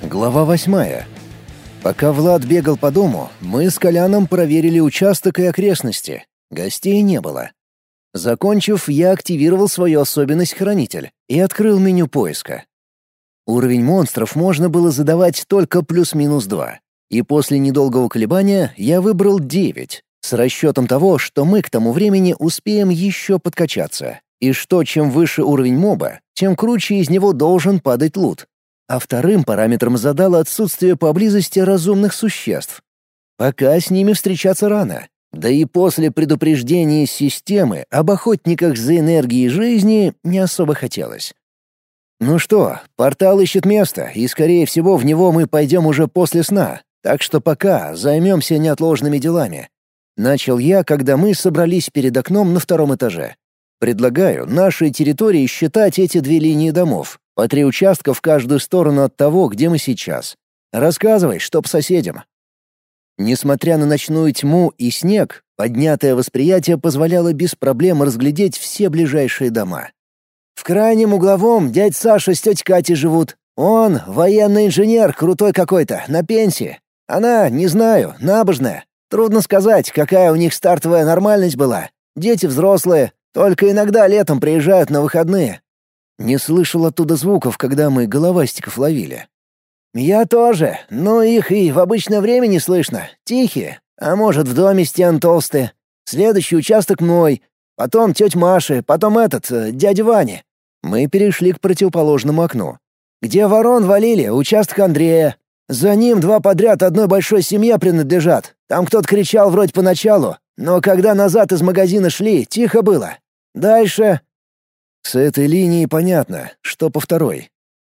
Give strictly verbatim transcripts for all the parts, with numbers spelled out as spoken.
Глава восьмая. Пока Влад бегал по дому, мы с Коляном проверили участок и окрестности. Гостей не было. Закончив, я активировал свою особенность «Хранитель» и открыл меню поиска. Уровень монстров можно было задавать только плюс-минус два. И после недолгого колебания я выбрал девять, с расчетом того, что мы к тому времени успеем еще подкачаться, и что чем выше уровень моба, тем круче из него должен падать лут. А вторым параметром задал отсутствие поблизости разумных существ. Пока с ними встречаться рано. Да и после предупреждения системы об охотниках за энергией жизни не особо хотелось. Ну что, портал ищет место, и, скорее всего, в него мы пойдем уже после сна, так что пока займемся неотложными делами. Начал я, когда мы собрались перед окном на втором этаже. Предлагаю нашей территории считать эти две линии домов, по три участка в каждую сторону от того, где мы сейчас. Рассказывай, что по соседям. Несмотря на ночную тьму и снег, поднятое восприятие позволяло без проблем разглядеть все ближайшие дома. В крайнем угловом дядь Саша с тетей Катей живут. Он военный инженер, крутой какой-то, на пенсии. Она, не знаю, набожная. Трудно сказать, какая у них стартовая нормальность была. Дети взрослые, только иногда летом приезжают на выходные. Не слышал оттуда звуков, когда мы головастиков ловили. Я тоже, но их и в обычное время не слышно. Тихие. А может, в доме стен толстые. Следующий участок мой. Потом тетя Маши, потом этот, э, дядя Ваня. Мы перешли к противоположному окну. Где ворон валили, участок Андрея. За ним два подряд одной большой семье принадлежат. Там кто-то кричал вроде поначалу, но когда назад из магазина шли, тихо было. Дальше... С этой линии понятно, что по второй.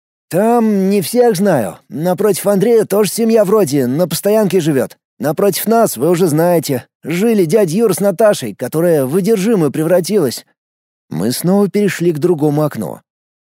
Там не всех знаю. Напротив Андрея тоже семья вроде, на постоянке живет. Напротив нас, вы уже знаете, жили дядя Юра с Наташей, которая в одержимую превратилась. Мы снова перешли к другому окну.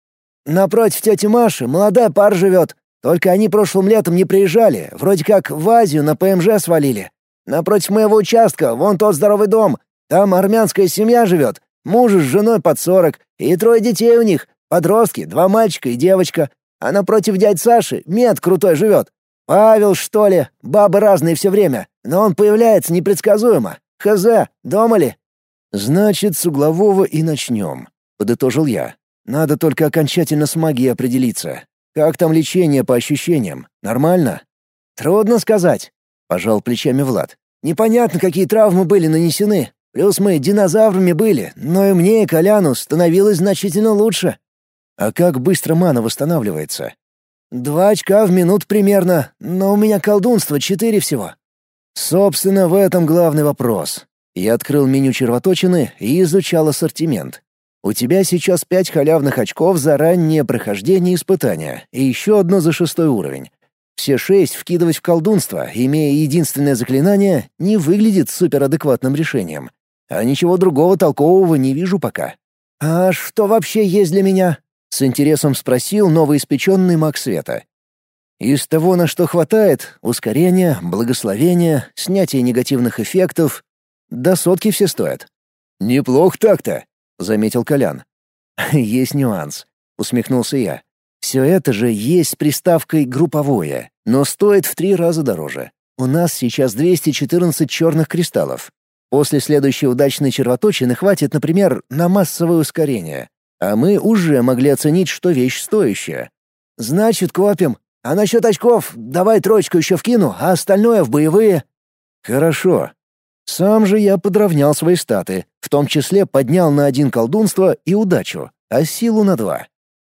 Напротив тети Маши молодая пара живет. Только они прошлым летом не приезжали, вроде как в Азию на ПМЖ свалили. Напротив моего участка вон тот здоровый дом. Там армянская семья живет. Мужу с женой под сорок, и трое детей у них, подростки, два мальчика и девочка. А напротив дядь Саши мед крутой живет. Павел, что ли, бабы разные все время, но он появляется непредсказуемо. Хз, дома ли? Значит, с углового и начнем, подытожил я. Надо только окончательно с магией определиться. Как там лечение по ощущениям? Нормально? Трудно сказать, пожал плечами Влад. Непонятно, какие травмы были нанесены. Плюс мы динозаврами были, но и мне, и Коляну становилось значительно лучше. А как быстро мана восстанавливается? Два очка в минуту примерно, но у меня колдунство четыре всего. Собственно, в этом главный вопрос. Я открыл меню червоточины и изучал ассортимент. У тебя сейчас пять халявных очков за раннее прохождение испытания и еще одно за шестой уровень. Все шесть вкидывать в колдунство, имея единственное заклинание, не выглядит суперадекватным решением. А ничего другого толкового не вижу пока. «А что вообще есть для меня?» — с интересом спросил новоиспеченный маг света. «Из того, на что хватает, ускорение, благословение, снятие негативных эффектов. До сотки все стоят». «Неплохо так-то», — заметил Колян. «Есть нюанс», — усмехнулся я. «Все это же есть с приставкой «групповое», но стоит в три раза дороже. У нас сейчас двести четырнадцать черных кристаллов. После следующей удачной червоточины хватит, например, на массовое ускорение. А мы уже могли оценить, что вещь стоящая. Значит, копим. А насчет очков давай троечку еще вкину, а остальное в боевые». «Хорошо». Сам же я подровнял свои статы, в том числе поднял на один колдунство и удачу, а силу на два.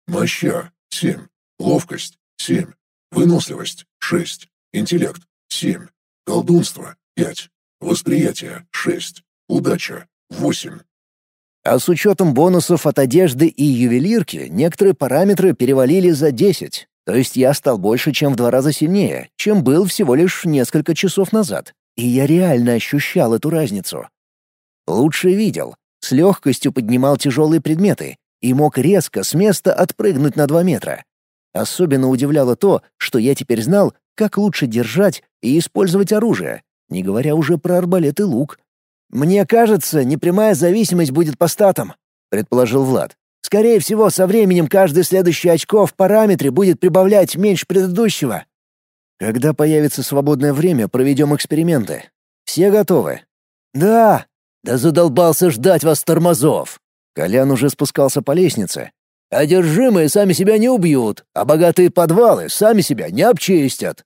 Моща — семь, ловкость — семь, выносливость — шесть, интеллект — семь, колдунство — пять. Восприятие — шесть. Удача — восемь. А с учетом бонусов от одежды и ювелирки некоторые параметры перевалили за десять. То есть я стал больше, чем в два раза сильнее, чем был всего лишь несколько часов назад. И я реально ощущал эту разницу. Лучше видел. С легкостью поднимал тяжелые предметы и мог резко с места отпрыгнуть на два метра. Особенно удивляло то, что я теперь знал, как лучше держать и использовать оружие. Не говоря уже про арбалет и лук. «Мне кажется, непрямая зависимость будет по статам», — предположил Влад. Скорее всего, со временем каждый следующий очко в параметре будет прибавлять меньше предыдущего. Когда появится свободное время, проведем эксперименты. Все готовы? Да. Да задолбался ждать вас, тормозов. Колян уже спускался по лестнице. Одержимые сами себя не убьют, а богатые подвалы сами себя не обчистят.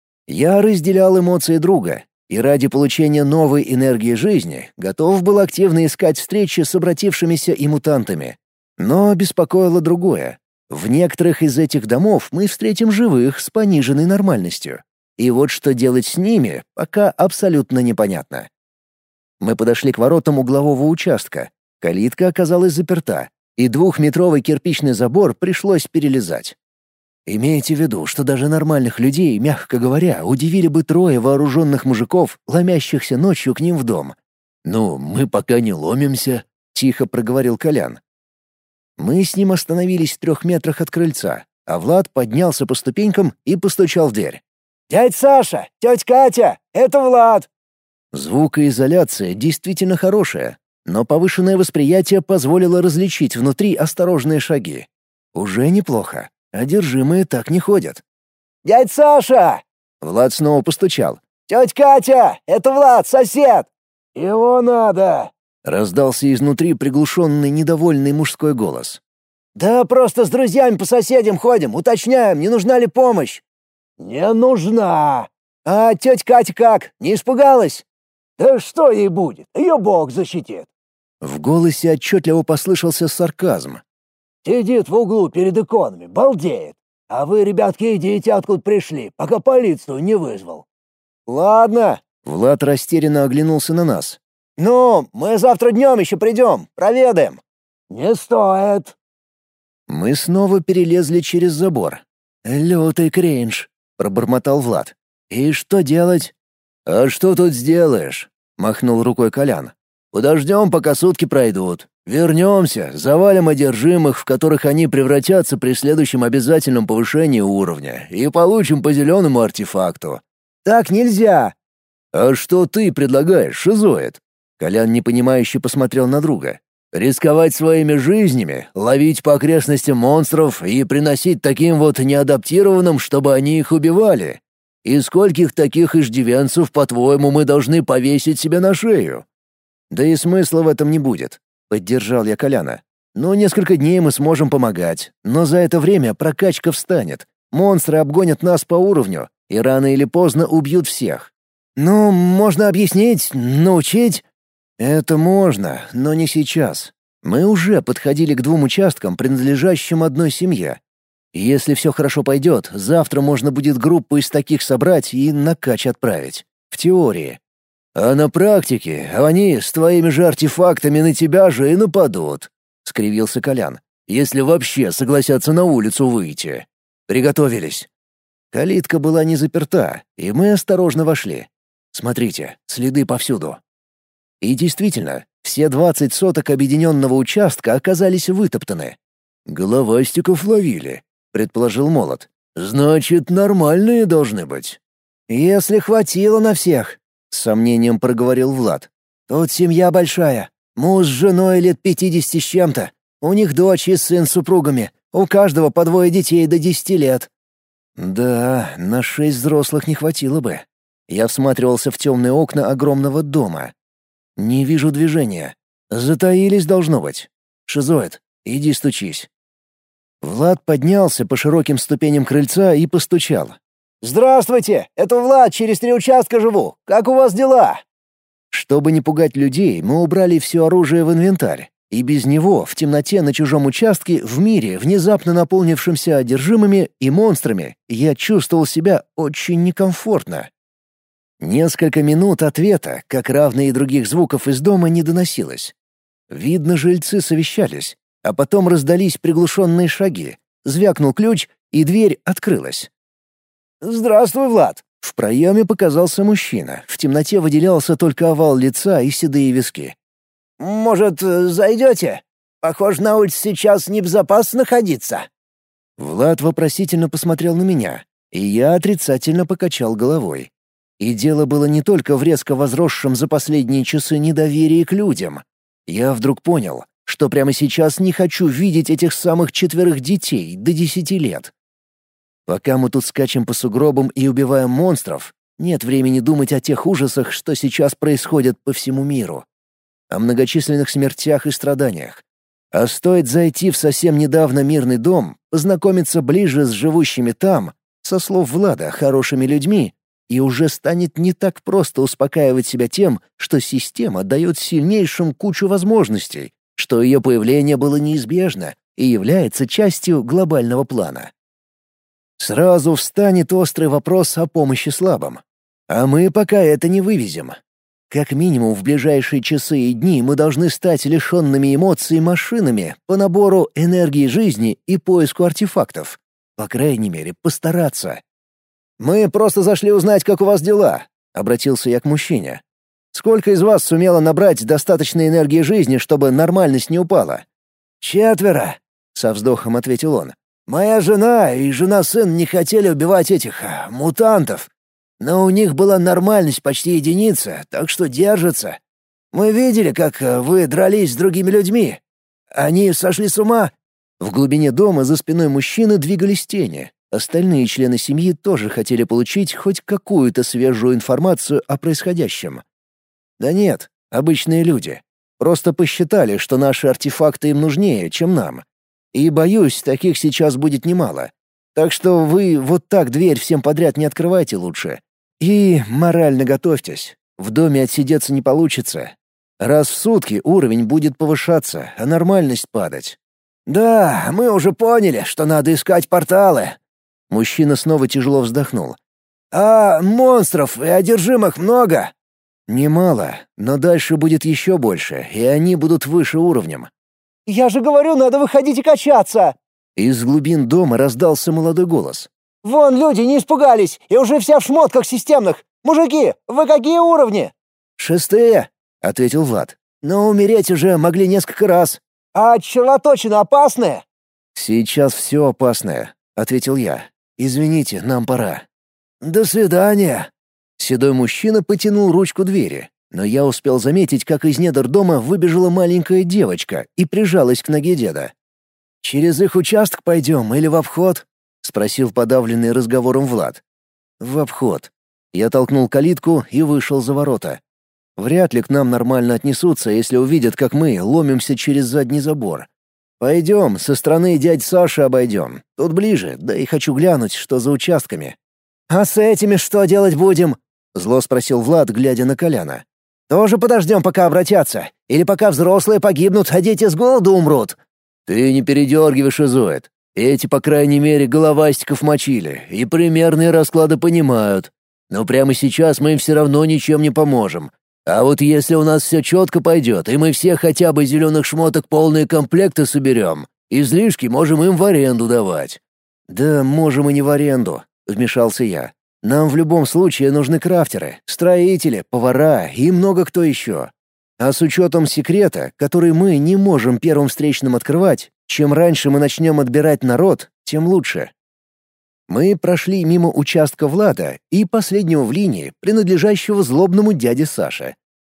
Я разделял эмоции друга и ради получения новой энергии жизни готов был активно искать встречи с обратившимися и мутантами. Но беспокоило другое. В некоторых из этих домов мы встретим живых с пониженной нормальностью. И вот что делать с ними, пока абсолютно непонятно. Мы подошли к воротам углового участка. Калитка оказалась заперта, и двухметровый кирпичный забор пришлось перелезать. Имейте в виду, что даже нормальных людей, мягко говоря, удивили бы трое вооруженных мужиков, ломящихся ночью к ним в дом. «Ну, мы пока не ломимся», — тихо проговорил Колян. Мы с ним остановились в трех метрах от крыльца, а Влад поднялся по ступенькам и постучал в дверь. «Дядь Саша! Тетя Катя! Это Влад!» Звукоизоляция действительно хорошая, но повышенное восприятие позволило различить внутри осторожные шаги. Уже неплохо. Одержимые так не ходят. «Дядь Саша!» Влад снова постучал. «Тетя Катя! Это Влад, сосед!» «Его надо!» Раздался изнутри приглушенный недовольный мужской голос. «Да просто с друзьями по соседям ходим, уточняем, не нужна ли помощь». «Не нужна!» «А тетя Катя как, не испугалась?» «Да что ей будет, ее Бог защитит». В голосе отчетливо послышался сарказм. «Сидит в углу перед иконами, балдеет. А вы, ребятки, идите, откуда пришли, пока полицию не вызвал». «Ладно». Влад растерянно оглянулся на нас. «Ну, мы завтра днем еще придем, проведаем». «Не стоит». Мы снова перелезли через забор. «Лютый кринж», — пробормотал Влад. «И что делать?» «А что тут сделаешь?» — махнул рукой Колян. «Подождем, пока сутки пройдут. Вернемся, завалим одержимых, в которых они превратятся при следующем обязательном повышении уровня, и получим по зеленому артефакту». «Так нельзя!» «А что ты предлагаешь, шизоид?» Колян непонимающе посмотрел на друга. «Рисковать своими жизнями, ловить по окрестностям монстров и приносить таким вот неадаптированным, чтобы они их убивали? И скольких таких иждивенцев, по-твоему, мы должны повесить себе на шею?» «Да и смысла в этом не будет», — поддержал я Коляна. «Ну, несколько дней мы сможем помогать, но за это время прокачка встанет. Монстры обгонят нас по уровню и рано или поздно убьют всех. Ну, можно объяснить, научить?» «Это можно, но не сейчас. Мы уже подходили к двум участкам, принадлежащим одной семье. Если все хорошо пойдет, завтра можно будет группу из таких собрать и на кач отправить. В теории. А на практике они с твоими же артефактами на тебя же и нападут», — скривился Колян. «Если вообще согласятся на улицу выйти. Приготовились». Калитка была не заперта, и мы осторожно вошли. Смотрите, следы повсюду. И действительно, все двадцать соток объединенного участка оказались вытоптаны. «Головастиков ловили», — предположил Молот. «Значит, нормальные должны быть». «Если хватило на всех», — с сомнением проговорил Влад. «Тут семья большая. Муж с женой лет пятидесяти с чем-то. У них дочь и сын с супругами. У каждого по двое детей до десяти лет». «Да, на шесть взрослых не хватило бы». Я всматривался в темные окна огромного дома. «Не вижу движения. Затаились, должно быть. Шизоид, иди стучись». Влад поднялся по широким ступеням крыльца и постучал. «Здравствуйте! Это Влад, через три участка живу. Как у вас дела?» Чтобы не пугать людей, мы убрали все оружие в инвентарь. И без него, в темноте на чужом участке, в мире, внезапно наполнившемся одержимыми и монстрами, я чувствовал себя очень некомфортно. Несколько минут ответа, как равно и других звуков из дома, не доносилось. Видно, жильцы совещались, а потом раздались приглушенные шаги. Звякнул ключ, и дверь открылась. «Здравствуй, Влад!» В проеме показался мужчина. В темноте выделялся только овал лица и седые виски. «Может, зайдете? Похоже, на улице сейчас небезопасно находиться». Влад вопросительно посмотрел на меня, и я отрицательно покачал головой. И дело было не только в резко возросшем за последние часы недоверии к людям. Я вдруг понял, что прямо сейчас не хочу видеть этих самых четверых детей до десяти лет. Пока мы тут скачем по сугробам и убиваем монстров, нет времени думать о тех ужасах, что сейчас происходят по всему миру. О многочисленных смертях и страданиях. А стоит зайти в совсем недавно мирный дом, познакомиться ближе с живущими там, со слов Влада, хорошими людьми, и уже станет не так просто успокаивать себя тем, что система дает сильнейшим кучу возможностей, что ее появление было неизбежно и является частью глобального плана. Сразу встанет острый вопрос о помощи слабым. А мы пока это не вывезем. Как минимум в ближайшие часы и дни мы должны стать лишенными эмоций машинами по набору энергии жизни и поиску артефактов. По крайней мере, постараться. «Мы просто зашли узнать, как у вас дела», — обратился я к мужчине. «Сколько из вас сумело набрать достаточной энергии жизни, чтобы нормальность не упала?» «Четверо», — со вздохом ответил он. «Моя жена и жена-сын не хотели убивать этих а, мутантов. Но у них была нормальность почти единица, так что держатся. Мы видели, как вы дрались с другими людьми. Они сошли с ума». В глубине дома за спиной мужчины двигались тени. Остальные члены семьи тоже хотели получить хоть какую-то свежую информацию о происходящем. Да нет, обычные люди. Просто посчитали, что наши артефакты им нужнее, чем нам. И, боюсь, таких сейчас будет немало. Так что вы вот так дверь всем подряд не открывайте лучше. И морально готовьтесь. В доме отсидеться не получится. Раз в сутки уровень будет повышаться, а нормальность падать. «Да, мы уже поняли, что надо искать порталы». Мужчина снова тяжело вздохнул. «А монстров и одержимых много?» «Немало, но дальше будет еще больше, и они будут выше уровнем». «Я же говорю, надо выходить и качаться!» Из глубин дома раздался молодой голос. «Вон люди не испугались, и уже вся в шмотках системных. Мужики, вы какие уровни?» «Шестые», — ответил Влад. «Но умереть уже могли несколько раз». «А червоточина опасная?» «Сейчас все опасное», — ответил я. «Извините, нам пора». «До свидания». Седой мужчина потянул ручку двери, но я успел заметить, как из недр дома выбежала маленькая девочка и прижалась к ноге деда. «Через их участок пойдем или в обход?» — спросил подавленный разговором Влад. «В обход». Я толкнул калитку и вышел за ворота. Вряд ли к нам нормально отнесутся, если увидят, как мы ломимся через задний забор. Пойдем, со стороны дядь Саши обойдем. Тут ближе, да и хочу глянуть, что за участками. «А с этими что делать будем?» — зло спросил Влад, глядя на Коляна. «Тоже подождем, пока обратятся? Или пока взрослые погибнут, а дети с голоду умрут?» «Ты не передергивай, шизоид. Эти, по крайней мере, головастиков мочили и примерные расклады понимают. Но прямо сейчас мы им все равно ничем не поможем. А вот если у нас все четко пойдет, и мы все хотя бы зеленых шмоток полные комплекты соберем, излишки можем им в аренду давать». «Да можем и не в аренду», — вмешался я. «Нам в любом случае нужны крафтеры, строители, повара и много кто еще. А с учетом секрета, который мы не можем первым встречным открывать, чем раньше мы начнем отбирать народ, тем лучше». Мы прошли мимо участка Влада и последнего в линии, принадлежащего злобному дяде Саше.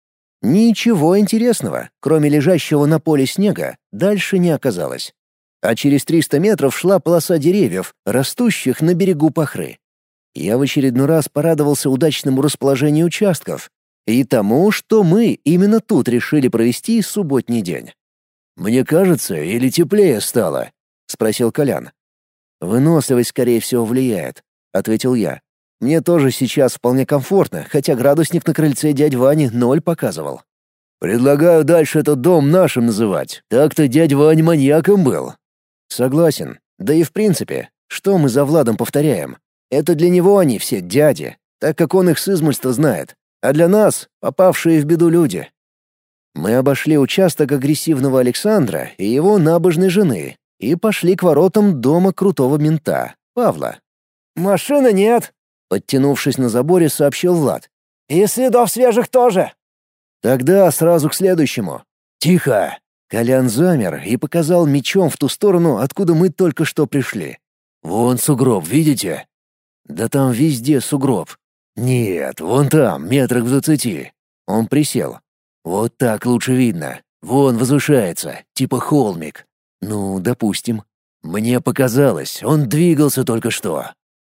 Ничего интересного, кроме лежащего на поле снега, дальше не оказалось. А через триста метров шла полоса деревьев, растущих на берегу Пахры. Я в очередной раз порадовался удачному расположению участков и тому, что мы именно тут решили провести субботний день. «Мне кажется, или теплее стало?» — спросил Колян. «Выносливость, скорее всего, влияет», — ответил я. «Мне тоже сейчас вполне комфортно, хотя градусник на крыльце дядь Вани ноль показывал». «Предлагаю дальше этот дом нашим называть. Так-то дядь Вань маньяком был». «Согласен. Да и в принципе, что мы за Владом повторяем? Это для него они все дяди, так как он их с измольства знает, а для нас — попавшие в беду люди». Мы обошли участок агрессивного Александра и его набожной жены и пошли к воротам дома крутого мента, Павла. «Машины нет», — подтянувшись на заборе, сообщил Влад. «И следов свежих тоже». «Тогда сразу к следующему». «Тихо!» Колян замер и показал мечом в ту сторону, откуда мы только что пришли. «Вон сугроб, видите?» «Да там везде сугроб». «Нет, вон там, метрах в двадцати». Он присел. «Вот так лучше видно. Вон возвышается, типа холмик. Ну, допустим. Мне показалось, он двигался только что.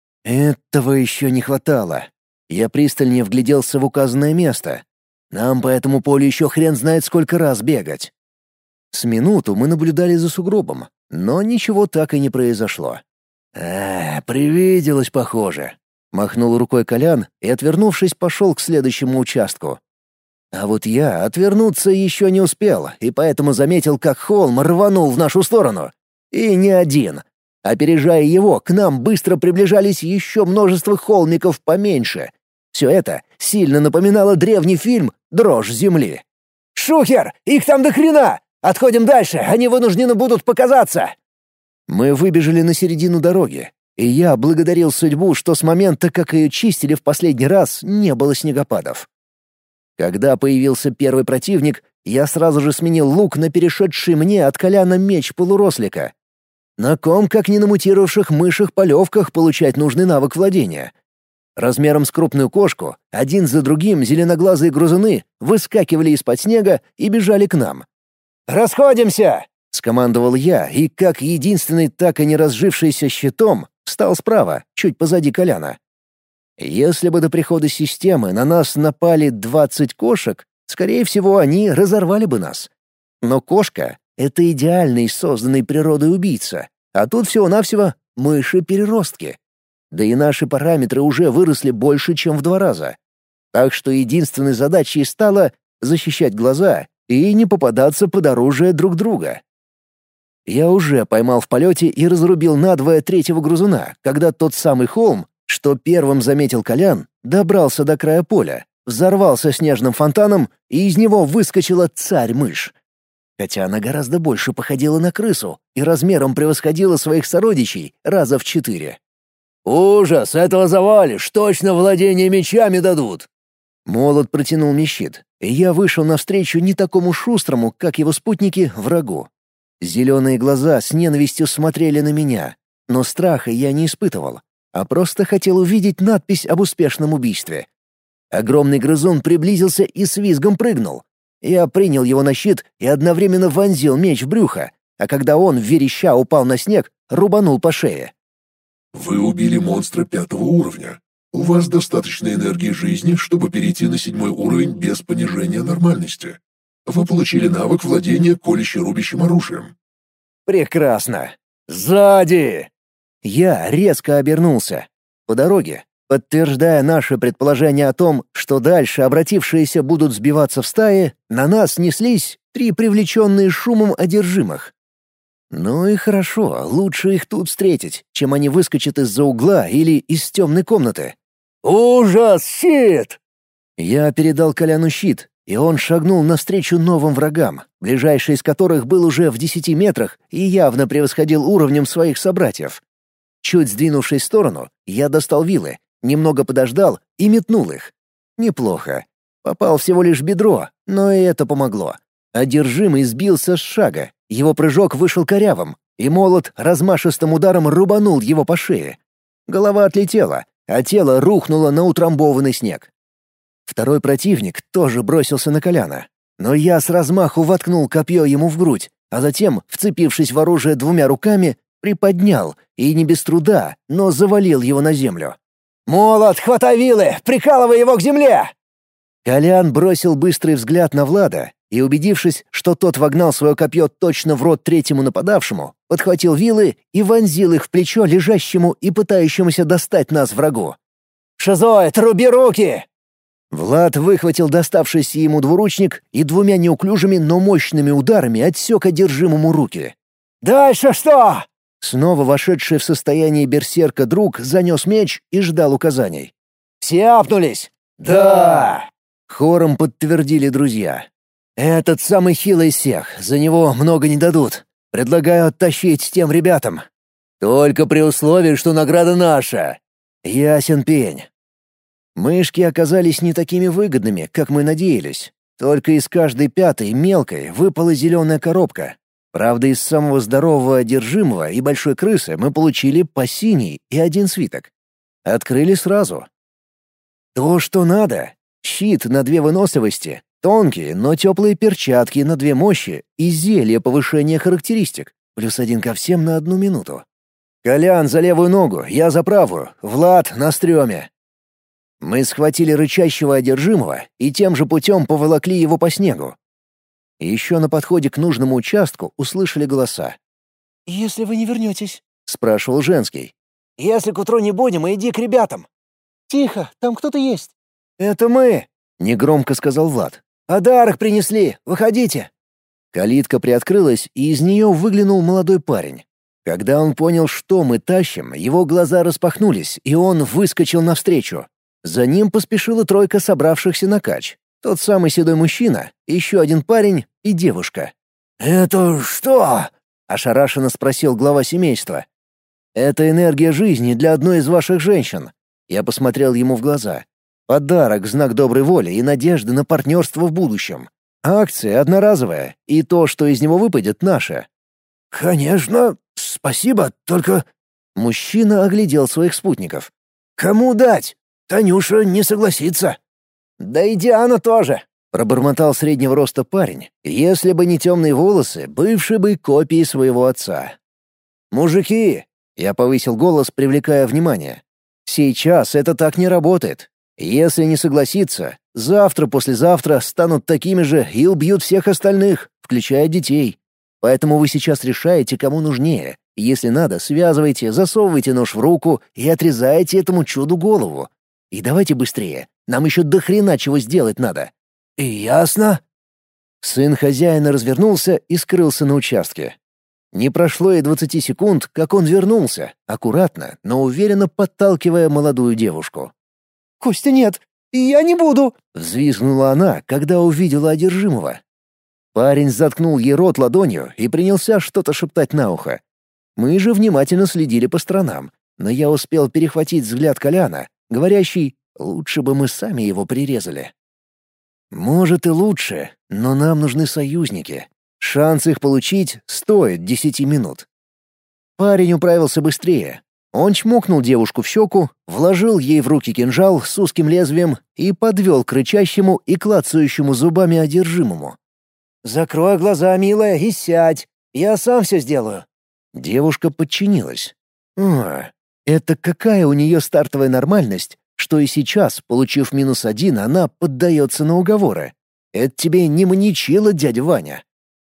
Этого еще не хватало. Я пристальнее вгляделся в указанное место. Нам по этому полю еще хрен знает сколько раз бегать. С минуту мы наблюдали за сугробом, но ничего так и не произошло. «А, привиделось, похоже», — махнул рукой Колян и, отвернувшись, пошел к следующему участку. А вот я отвернуться еще не успел, и поэтому заметил, как холм рванул в нашу сторону. И не один. Опережая его, к нам быстро приближались еще множество холмиков поменьше. Все это сильно напоминало древний фильм «Дрожь земли». «Шухер! Их там до хрена! Отходим дальше, они вынуждены будут показаться!» Мы выбежали на середину дороги, и я благодарил судьбу, что с момента, как ее чистили в последний раз, не было снегопадов. Когда появился первый противник, я сразу же сменил лук на перешедший мне от Коляна меч полурослика. На ком, как не на мутировавших мышах-полевках, получать нужный навык владения. Размером с крупную кошку, один за другим зеленоглазые грызуны выскакивали из-под снега и бежали к нам. «Расходимся!» — скомандовал я, и как единственный так и не разжившийся щитом встал справа, чуть позади Коляна. Если бы до прихода системы на нас напали двадцать кошек, скорее всего, они разорвали бы нас. Но кошка — это идеальный созданный природой убийца, а тут всего-навсего мыши-переростки. Да и наши параметры уже выросли больше, чем в два раза. Так что единственной задачей стало защищать глаза и не попадаться под оружие друг друга. Я уже поймал в полете и разрубил надвое третьего грызуна, когда тот самый холм, что первым заметил Колян, добрался до края поля, взорвался снежным фонтаном, и из него выскочила царь-мышь. Хотя она гораздо больше походила на крысу и размером превосходила своих сородичей раза в четыре. «Ужас! Этого завалишь! Точно владение мечами дадут!» Молот протянул мне щит, и я вышел навстречу не такому шустрому, как его спутники, врагу. Зеленые глаза с ненавистью смотрели на меня, но страха я не испытывал, а просто хотел увидеть надпись об успешном убийстве. Огромный грызун приблизился и с визгом прыгнул. Я принял его на щит и одновременно вонзил меч в брюхо, а когда он, вереща, упал на снег, рубанул по шее. Вы убили монстра пятого уровня. У вас достаточно энергии жизни, чтобы перейти на седьмой уровень без понижения нормальности. Вы получили навык владения колюще-рубящим оружием. Прекрасно. Сзади! Я резко обернулся. По дороге, подтверждая наше предположение о том, что дальше обратившиеся будут сбиваться в стаи, на нас неслись три привлеченные шумом одержимых. Ну и хорошо, лучше их тут встретить, чем они выскочат из-за угла или из темной комнаты. «Ужас! Щит!» Я передал Коляну щит, и он шагнул навстречу новым врагам, ближайший из которых был уже в десяти метрах и явно превосходил уровнем своих собратьев. Чуть сдвинувшись в сторону, я достал вилы, немного подождал и метнул их. Неплохо. Попал всего лишь в бедро, но и это помогло. Одержимый сбился с шага, его прыжок вышел корявым, и молот размашистым ударом рубанул его по шее. Голова отлетела, а тело рухнуло на утрамбованный снег. Второй противник тоже бросился на Коляна, но я с размаху воткнул копье ему в грудь, а затем, вцепившись в оружие двумя руками, приподнял и не без труда, но завалил его на землю. «Молот, хватай вилы! Прикалывай его к земле!» Колян бросил быстрый взгляд на Влада и, убедившись, что тот вогнал свое копье точно в рот третьему нападавшему, подхватил вилы и вонзил их в плечо лежащему и пытающемуся достать нас врагу. «Шизоид, руби руки!» Влад выхватил доставшийся ему двуручник и двумя неуклюжими, но мощными ударами отсек одержимому руки. «Дальше что?» Снова вошедший в состояние берсерка друг занес меч и ждал указаний. «Все апнулись?» «Да!» Хором подтвердили друзья. «Этот самый хилый из всех, за него много не дадут. Предлагаю оттащить тем ребятам. Только при условии, что награда наша. Ясен пень». Мышки оказались не такими выгодными, как мы надеялись. Только из каждой пятой мелкой выпала зеленая коробка. Правда, из самого здорового одержимого и большой крысы мы получили по синей и один свиток. Открыли сразу. То, что надо. Щит на две выносливости, Тонкие, но теплые перчатки на две мощи и зелье повышения характеристик. Плюс один ко всем на одну минуту. «Колян за левую ногу, я за правую, Влад на стреме». Мы схватили рычащего одержимого и тем же путем поволокли его по снегу. Еще на подходе к нужному участку услышали голоса. «Если вы не вернетесь?» — спрашивал женский. «Если к утру не будем, иди к ребятам». «Тихо, там кто-то есть». «Это мы», — негромко сказал Влад. «Подарок принесли, выходите». Калитка приоткрылась, и из нее выглянул молодой парень. Когда он понял, что мы тащим, его глаза распахнулись, и он выскочил навстречу. За ним поспешила тройка собравшихся на кач. Тот самый седой мужчина, еще один парень и девушка. «Это что?» — ошарашенно спросил глава семейства. «Это энергия жизни для одной из ваших женщин». Я посмотрел ему в глаза. «Подарок, знак доброй воли и надежды на партнерство в будущем. Акция одноразовая, и то, что из него выпадет, наше». «Конечно, спасибо, только...» Мужчина оглядел своих спутников. «Кому дать? Танюша не согласится». «Да и Диана тоже», — пробормотал среднего роста парень. Если бы не темные волосы, бывший бы копией своего отца. «Мужики!» — я повысил голос, привлекая внимание. «Сейчас это так не работает. Если не согласится, завтра-послезавтра станут такими же и убьют всех остальных, включая детей. Поэтому вы сейчас решаете, кому нужнее. Если надо, связывайте, засовывайте нож в руку и отрезайте этому чуду голову. И давайте быстрее, нам еще до хрена чего сделать надо». «И ясно?» Сын хозяина развернулся и скрылся на участке. Не прошло и двадцати секунд, как он вернулся, аккуратно, но уверенно подталкивая молодую девушку. «Костя, нет, я не буду!» — взвизгнула она, когда увидела одержимого. Парень заткнул ей рот ладонью и принялся что-то шептать на ухо. Мы же внимательно следили по сторонам, но я успел перехватить взгляд Коляна, говорящий «лучше бы мы сами его прирезали». Может и лучше, но нам нужны союзники. Шанс их получить стоит десяти минут. Парень управился быстрее. Он чмокнул девушку в щеку, вложил ей в руки кинжал с узким лезвием и подвел к рычащему и клацающему зубами одержимому. «Закрой глаза, милая, и сядь. Я сам все сделаю». Девушка подчинилась. «А, это какая у нее стартовая нормальность, что и сейчас, получив минус один, она поддается на уговоры. Это тебе не маньячила, дядя Ваня».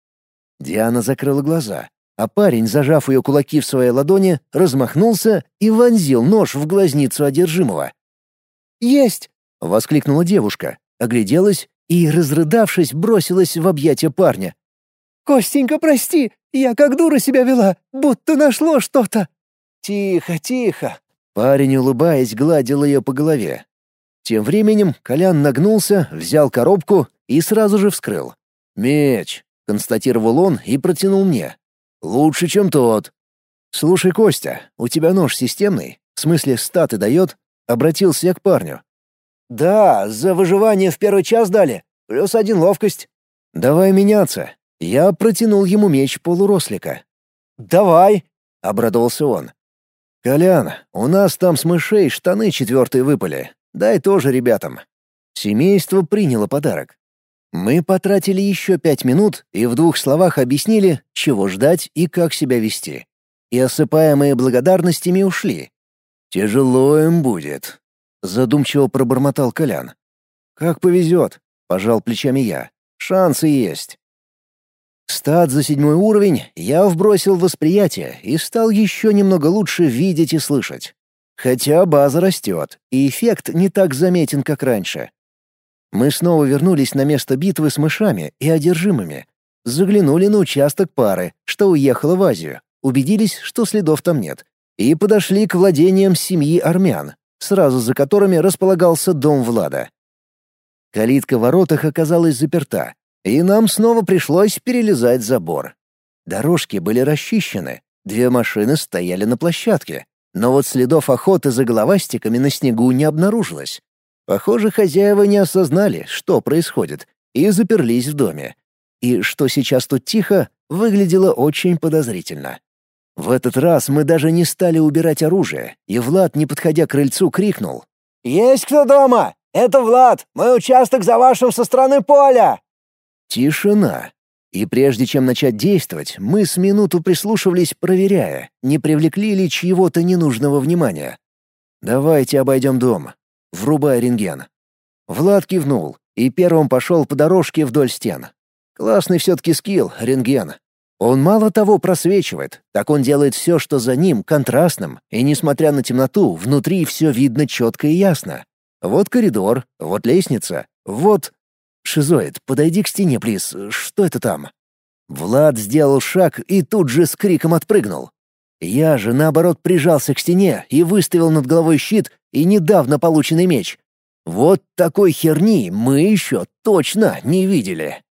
Диана закрыла глаза, а парень, зажав ее кулаки в своей ладони, размахнулся и вонзил нож в глазницу одержимого. «Есть!» — воскликнула девушка, огляделась и, разрыдавшись, бросилась в объятия парня. «Костенька, прости, я как дура себя вела, будто нашло что-то». «Тихо, тихо!» Парень, улыбаясь, гладил ее по голове. Тем временем Колян нагнулся, взял коробку и сразу же вскрыл. «Меч», — констатировал он и протянул мне. «Лучше, чем тот». «Слушай, Костя, у тебя нож системный? В смысле, статы дает?» — обратился я к парню. «Да, за выживание в первый час дали. Плюс один ловкость». «Давай меняться». Я протянул ему меч полурослика. «Давай», — обрадовался он. «Колян, у нас там с мышей штаны четвертые выпали. Дай тоже ребятам». Семейство приняло подарок. Мы потратили еще пять минут и в двух словах объяснили, чего ждать и как себя вести. И осыпаемые благодарностями ушли. «Тяжело им будет», — задумчиво пробормотал Колян. «Как повезет», — пожал плечами я. «Шансы есть». Стат за седьмой уровень я вбросил в восприятие и стал еще немного лучше видеть и слышать. Хотя база растет, и эффект не так заметен, как раньше. Мы снова вернулись на место битвы с мышами и одержимыми. Заглянули на участок пары, что уехала в Азию, убедились, что следов там нет, и подошли к владениям семьи армян, сразу за которыми располагался дом Влада. Калитка в воротах оказалась заперта, и нам снова пришлось перелезать забор. Дорожки были расчищены, две машины стояли на площадке, но вот следов охоты за головастиками на снегу не обнаружилось. Похоже, хозяева не осознали, что происходит, и заперлись в доме. И что сейчас тут тихо, выглядело очень подозрительно. В этот раз мы даже не стали убирать оружие, и Влад, не подходя к крыльцу, крикнул: «Есть кто дома? Это Влад! Мой участок за вашим со стороны поля!» Тишина. И прежде чем начать действовать, мы с минуту прислушивались, проверяя, не привлекли ли чьего-то ненужного внимания. «Давайте обойдем дом. Врубай рентген». Влад кивнул и первым пошел по дорожке вдоль стен. Классный все-таки скилл — рентген. Он мало того просвечивает, так он делает все, что за ним, контрастным, и, несмотря на темноту, внутри все видно четко и ясно. Вот коридор, вот лестница, вот... «Шизоид, подойди к стене, плиз. Что это там?» Влад сделал шаг и тут же с криком отпрыгнул. Я же, наоборот, прижался к стене и выставил над головой щит и недавно полученный меч. Вот такой херни мы еще точно не видели.